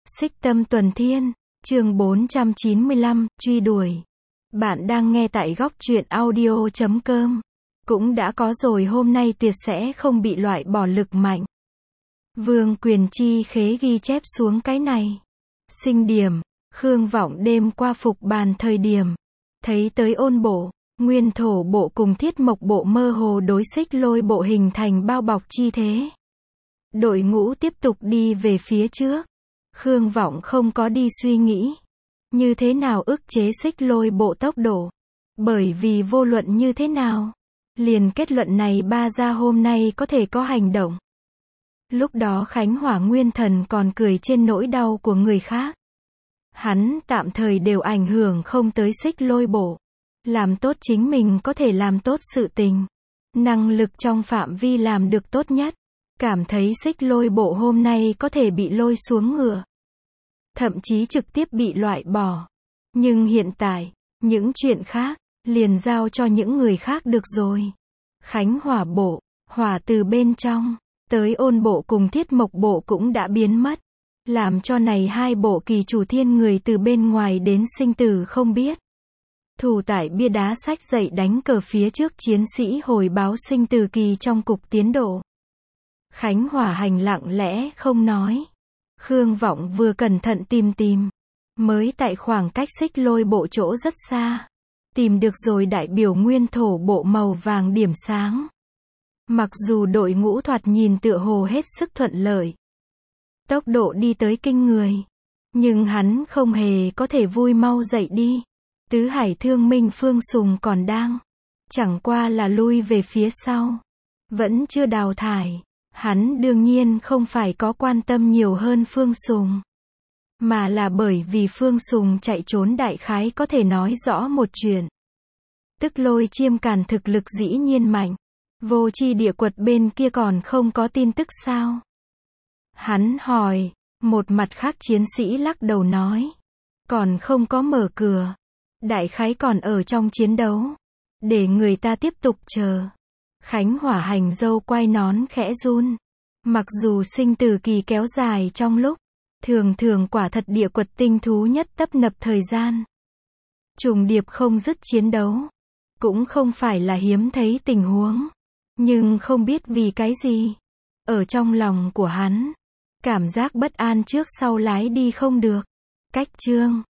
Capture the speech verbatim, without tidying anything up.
Xích Tâm Tuần Thiên, chương bốn trăm chín mươi lăm, truy đuổi. Bạn đang nghe tại góc truyện audio chấm com. Cũng đã có rồi, hôm nay tuyệt sẽ không bị loại bỏ lực mạnh. Vương Quyền Chi khế ghi chép xuống cái này. Sinh điểm, Khương Vọng đêm qua phục bàn thời điểm, thấy tới ôn bộ, nguyên thổ bộ cùng thiết mộc bộ mơ hồ đối xích lôi bộ hình thành bao bọc chi thế. Đội ngũ tiếp tục đi về phía trước. Khương Vọng không có đi suy nghĩ như thế nào ức chế xích lôi bộ tốc độ, bởi vì vô luận như thế nào, liền kết luận này ba gia hôm nay có thể có hành động. Lúc đó Khánh Hỏa Nguyên Thần còn cười trên nỗi đau của người khác. Hắn tạm thời đều ảnh hưởng không tới xích lôi bộ, làm tốt chính mình có thể làm tốt sự tình, năng lực trong phạm vi làm được tốt nhất. Cảm thấy xích lôi bộ hôm nay có thể bị lôi xuống ngựa, thậm chí trực tiếp bị loại bỏ. Nhưng hiện tại, những chuyện khác, liền giao cho những người khác được rồi. Khánh Hỏa bộ, hỏa từ bên trong, tới ôn bộ cùng thiết mộc bộ cũng đã biến mất. Làm cho này hai bộ kỳ chủ thiên người từ bên ngoài đến sinh tử không biết. Thủ tại bia đá sách dậy đánh cờ phía trước chiến sĩ hồi báo sinh tử kỳ trong cục tiến độ. Khánh Hỏa hành lặng lẽ không nói. Khương Vọng vừa cẩn thận tìm tìm, mới tại khoảng cách xích lôi bộ chỗ rất xa, tìm được rồi đại biểu nguyên thổ bộ màu vàng điểm sáng. Mặc dù đội ngũ thoạt nhìn tựa hồ hết sức thuận lợi, tốc độ đi tới kinh người, nhưng hắn không hề có thể vui mau dậy đi. Tứ Hải Thương Minh Phương Sùng còn đang, chẳng qua là lui về phía sau, vẫn chưa đào thải. Hắn đương nhiên không phải có quan tâm nhiều hơn Phương Sùng, mà là bởi vì Phương Sùng chạy trốn đại khái có thể nói rõ một chuyện. Tức Lôi Chiêm Càn thực lực dĩ nhiên mạnh, Vô Chi Địa Quật bên kia còn không có tin tức sao? Hắn hỏi, một mặt khác chiến sĩ lắc đầu nói, còn không có mở cửa, đại khái còn ở trong chiến đấu, để người ta tiếp tục chờ. Khánh Hỏa hành dâu quay nón khẽ run. Mặc dù sinh tử kỳ kéo dài trong lúc, thường thường quả thật địa quật tinh thú nhất tấp nập thời gian. Trùng điệp không dứt chiến đấu, cũng không phải là hiếm thấy tình huống. Nhưng không biết vì cái gì, ở trong lòng của hắn, cảm giác bất an trước sau lái đi không được. Cách chương